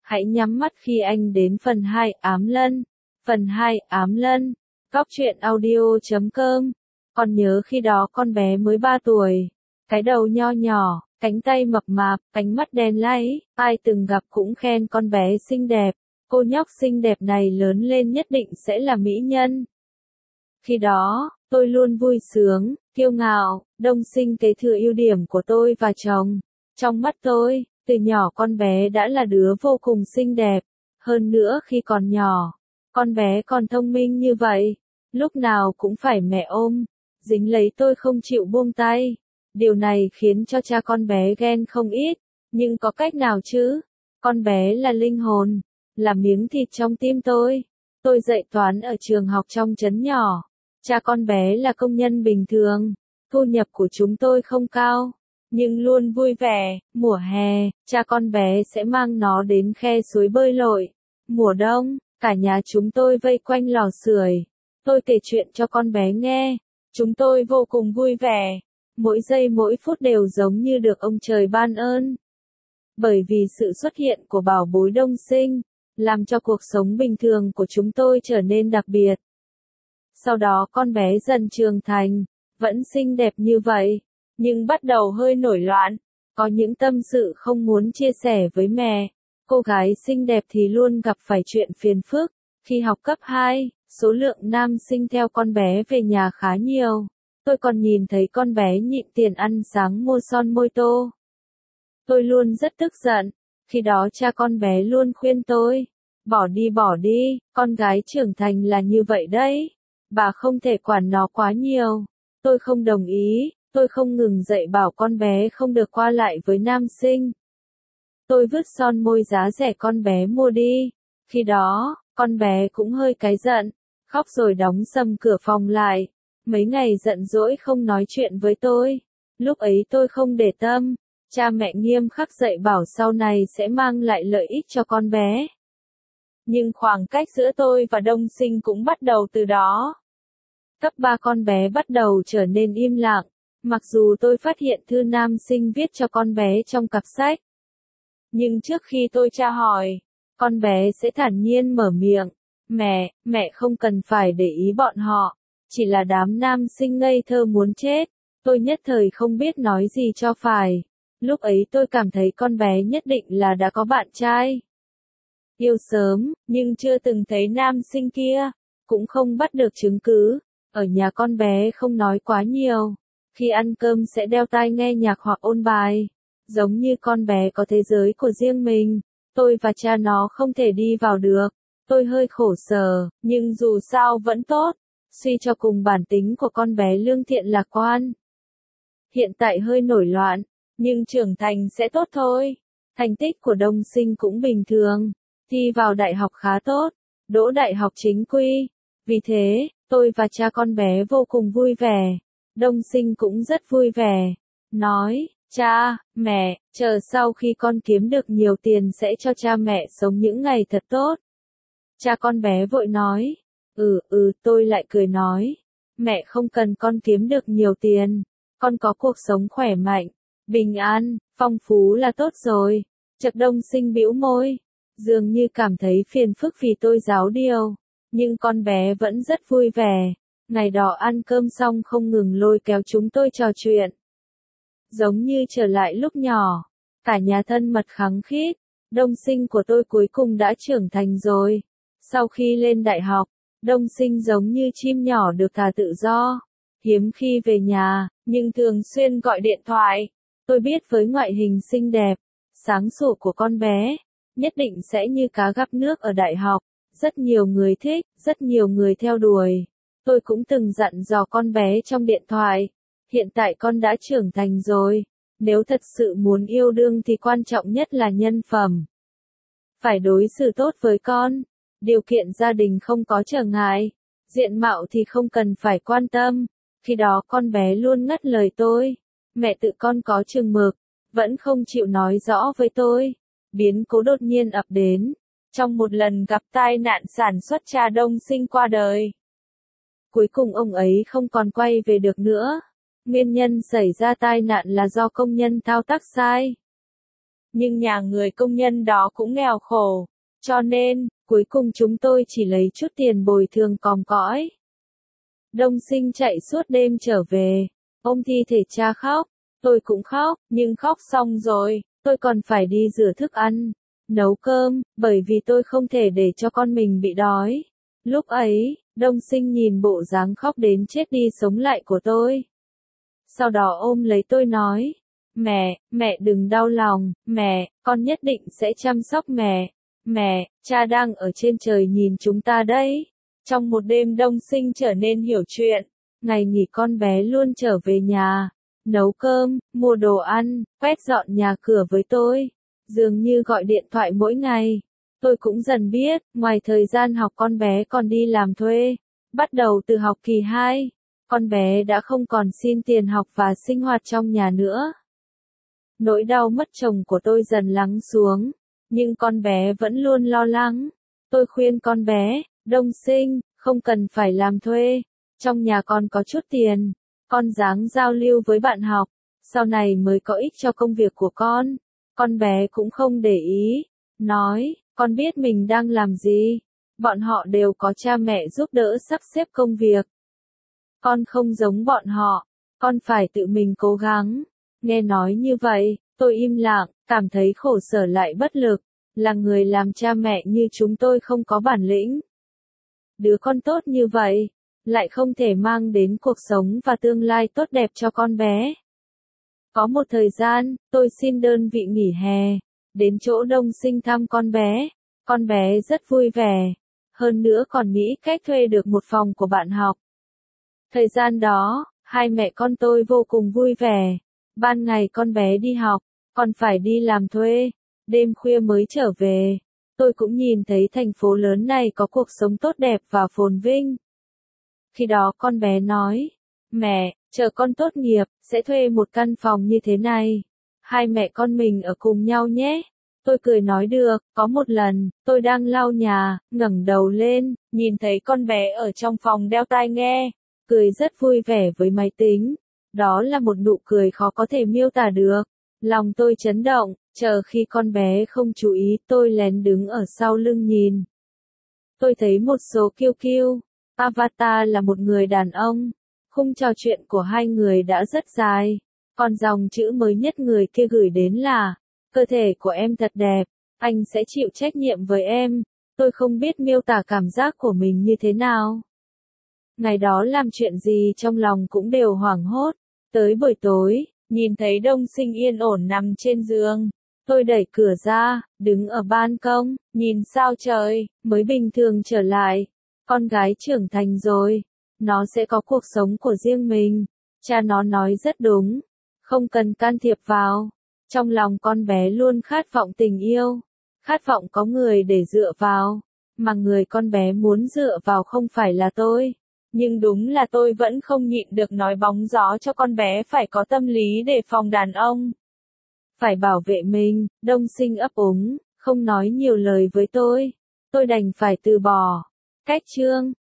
Hãy nhắm mắt khi anh đến phần 2 ám lân. Phần 2 ám lân. Góc truyện audio.com. Còn nhớ khi đó con bé mới 3 tuổi. Cái đầu nho nhỏ, cánh tay mập mạp, ánh mắt đen láy. Ai từng gặp cũng khen con bé xinh đẹp. Cô nhóc xinh đẹp này lớn lên nhất định sẽ là mỹ nhân. Khi đó, tôi luôn vui sướng, kiêu ngạo, Đông Sinh kế thừa ưu điểm của tôi và chồng. Trong mắt tôi, từ nhỏ con bé đã là đứa vô cùng xinh đẹp. Hơn nữa khi còn nhỏ, con bé còn thông minh như vậy. Lúc nào cũng phải mẹ ôm, dính lấy tôi không chịu buông tay. Điều này khiến cho cha con bé ghen không ít. Nhưng có cách nào chứ? Con bé là linh hồn, là miếng thịt trong tim tôi. Tôi dạy toán ở trường học trong trấn nhỏ. Cha con bé là công nhân bình thường. Thu nhập của chúng tôi không cao, nhưng luôn vui vẻ. Mùa hè, cha con bé sẽ mang nó đến khe suối bơi lội. Mùa đông, cả nhà chúng tôi vây quanh lò sưởi. Tôi kể chuyện cho con bé nghe. Chúng tôi vô cùng vui vẻ. Mỗi giây mỗi phút đều giống như được ông trời ban ơn. Bởi vì sự xuất hiện của bảo bối Đông Sinh, làm cho cuộc sống bình thường của chúng tôi trở nên đặc biệt. Sau đó con bé dần trưởng thành, vẫn xinh đẹp như vậy, nhưng bắt đầu hơi nổi loạn, có những tâm sự không muốn chia sẻ với mẹ. Cô gái xinh đẹp thì luôn gặp phải chuyện phiền phức. Khi học cấp 2, số lượng nam sinh theo con bé về nhà khá nhiều. Tôi còn nhìn thấy con bé nhịn tiền ăn sáng mua son môi tô. Tôi luôn rất tức giận. Khi đó cha con bé luôn khuyên tôi, bỏ đi, con gái trưởng thành là như vậy đấy. Bà không thể quản nó quá nhiều. Tôi không đồng ý, tôi không ngừng dạy bảo con bé không được qua lại với nam sinh. Tôi vứt son môi giá rẻ con bé mua đi. Khi đó, con bé cũng hơi cáy giận, khóc rồi đóng sầm cửa phòng lại. Mấy ngày giận dỗi không nói chuyện với tôi. Lúc ấy tôi không để tâm. Cha mẹ nghiêm khắc dạy bảo sau này sẽ mang lại lợi ích cho con bé. Nhưng khoảng cách giữa tôi và Đông Sinh cũng bắt đầu từ đó. Cấp 3 con bé bắt đầu trở nên im lặng, mặc dù tôi phát hiện thư nam sinh viết cho con bé trong cặp sách. Nhưng trước khi tôi tra hỏi, con bé sẽ thản nhiên mở miệng, mẹ không cần phải để ý bọn họ, chỉ là đám nam sinh ngây thơ muốn chết. Tôi nhất thời không biết nói gì cho phải. Lúc ấy tôi cảm thấy con bé nhất định là đã có bạn trai. Yêu sớm, nhưng chưa từng thấy nam sinh kia, cũng không bắt được chứng cứ. Ở nhà con bé không nói quá nhiều. Khi ăn cơm sẽ đeo tai nghe nhạc hoặc ôn bài. Giống như con bé có thế giới của riêng mình. Tôi và cha nó không thể đi vào được. Tôi hơi khổ sở, nhưng dù sao vẫn tốt. Suy cho cùng bản tính của con bé lương thiện lạc quan. Hiện tại hơi nổi loạn, nhưng trưởng thành sẽ tốt thôi. Thành tích của Đông Sinh cũng bình thường. Thi vào đại học khá tốt, đỗ đại học chính quy. Vì thế, tôi và cha con bé vô cùng vui vẻ. Đông Sinh cũng rất vui vẻ. Nói, cha, mẹ, chờ sau khi con kiếm được nhiều tiền sẽ cho cha mẹ sống những ngày thật tốt. Cha con bé vội nói, tôi lại cười nói, mẹ không cần con kiếm được nhiều tiền, con có cuộc sống khỏe mạnh, bình an, phong phú là tốt rồi. Chợt Đông Sinh bĩu môi, dường như cảm thấy phiền phức vì tôi giáo điều, nhưng con bé vẫn rất vui vẻ. Ngày đó ăn cơm xong không ngừng lôi kéo chúng tôi trò chuyện. Giống như trở lại lúc nhỏ, cả nhà thân mật khăng khít. Đông Sinh của tôi cuối cùng đã trưởng thành rồi. Sau khi lên đại học, Đông Sinh giống như chim nhỏ được thả tự do. Hiếm khi về nhà, nhưng thường xuyên gọi điện thoại. Tôi biết với ngoại hình xinh đẹp, sáng sủa của con bé, nhất định sẽ như cá gắp nước ở đại học. Rất nhiều người thích, rất nhiều người theo đuổi. Tôi cũng từng dặn dò con bé trong điện thoại. Hiện tại con đã trưởng thành rồi. Nếu thật sự muốn yêu đương thì quan trọng nhất là nhân phẩm. Phải đối xử tốt với con. Điều kiện gia đình không có trở ngại. Diện mạo thì không cần phải quan tâm. Khi đó con bé luôn ngắt lời tôi. Mẹ tự con có chừng mực. Vẫn không chịu nói rõ với tôi. Biến cố đột nhiên ập đến. Trong một lần gặp tai nạn sản xuất cha Đông Sinh qua đời. Cuối cùng ông ấy không còn quay về được nữa. Nguyên nhân xảy ra tai nạn là do công nhân thao tác sai. nhưng nhà người công nhân đó cũng nghèo khổ, cho nên, cuối cùng chúng tôi chỉ lấy chút tiền bồi thường còm cõi. Đông Sinh chạy suốt đêm trở về, ôm thi thể cha khóc, tôi cũng khóc, nhưng khóc xong rồi, tôi còn phải đi rửa thức ăn, nấu cơm, bởi vì tôi không thể để cho con mình bị đói. Lúc ấy, Đông Sinh nhìn bộ dáng khóc đến chết đi sống lại của tôi. Sau đó ôm lấy tôi nói, mẹ đừng đau lòng, mẹ, con nhất định sẽ chăm sóc mẹ, cha đang ở trên trời nhìn chúng ta đấy. Trong một đêm Đông Sinh trở nên hiểu chuyện, ngày nghỉ con bé luôn trở về nhà, nấu cơm, mua đồ ăn, quét dọn nhà cửa với tôi, dường như gọi điện thoại mỗi ngày. Tôi cũng dần biết, ngoài thời gian học con bé còn đi làm thuê. Bắt đầu từ học kỳ 2, con bé đã không còn xin tiền học và sinh hoạt trong nhà nữa. Nỗi đau mất chồng của tôi dần lắng xuống, nhưng con bé vẫn luôn lo lắng. Tôi khuyên con bé, Đông Sinh, không cần phải làm thuê, trong nhà con có chút tiền, con ráng giao lưu với bạn học, sau này mới có ích cho công việc của con. Con bé cũng không để ý, nói, con biết mình đang làm gì, bọn họ đều có cha mẹ giúp đỡ sắp xếp công việc. Con không giống bọn họ, con phải tự mình cố gắng. Nghe nói như vậy, tôi im lặng, cảm thấy khổ sở lại bất lực, là người làm cha mẹ như chúng tôi không có bản lĩnh. Đứa con tốt như vậy, lại không thể mang đến cuộc sống và tương lai tốt đẹp cho con bé. Có một thời gian, tôi xin đơn vị nghỉ hè, đến chỗ Đông Sinh thăm con bé rất vui vẻ, hơn nữa còn nghĩ cách thuê được một phòng của bạn học. Thời gian đó, hai mẹ con tôi vô cùng vui vẻ, ban ngày con bé đi học, còn phải đi làm thuê, đêm khuya mới trở về. Tôi cũng nhìn thấy thành phố lớn này có cuộc sống tốt đẹp và phồn vinh. Khi đó con bé nói, mẹ, chờ con tốt nghiệp, sẽ thuê một căn phòng như thế này. Hai mẹ con mình ở cùng nhau nhé. Tôi cười nói được, có một lần, tôi đang lau nhà, ngẩng đầu lên, nhìn thấy con bé ở trong phòng đeo tai nghe, cười rất vui vẻ với máy tính. Đó là một nụ cười khó có thể miêu tả được. Lòng tôi chấn động, chờ khi con bé không chú ý, tôi lén đứng ở sau lưng nhìn. Tôi thấy một số QQ, avatar là một người đàn ông. Khung trò chuyện của hai người đã rất dài. Còn dòng chữ mới nhất người kia gửi đến là, cơ thể của em thật đẹp, anh sẽ chịu trách nhiệm với em. Tôi không biết miêu tả cảm giác của mình như thế nào. Ngày đó làm chuyện gì trong lòng cũng đều hoảng hốt. Tới buổi tối, nhìn thấy Đông Sinh yên ổn nằm trên giường. Tôi đẩy cửa ra, đứng ở ban công, nhìn sao trời, mới bình thường trở lại. Con gái trưởng thành rồi, nó sẽ có cuộc sống của riêng mình. Cha nó nói rất đúng, không cần can thiệp vào. Trong lòng con bé luôn khát vọng tình yêu, khát vọng có người để dựa vào, mà người con bé muốn dựa vào không phải là tôi. Nhưng đúng là tôi vẫn không nhịn được nói bóng gió cho con bé phải có tâm lý đề phòng đàn ông. Phải bảo vệ mình, Đông Sinh ấp úng, không nói nhiều lời với tôi. Tôi đành phải từ bỏ. Cách chương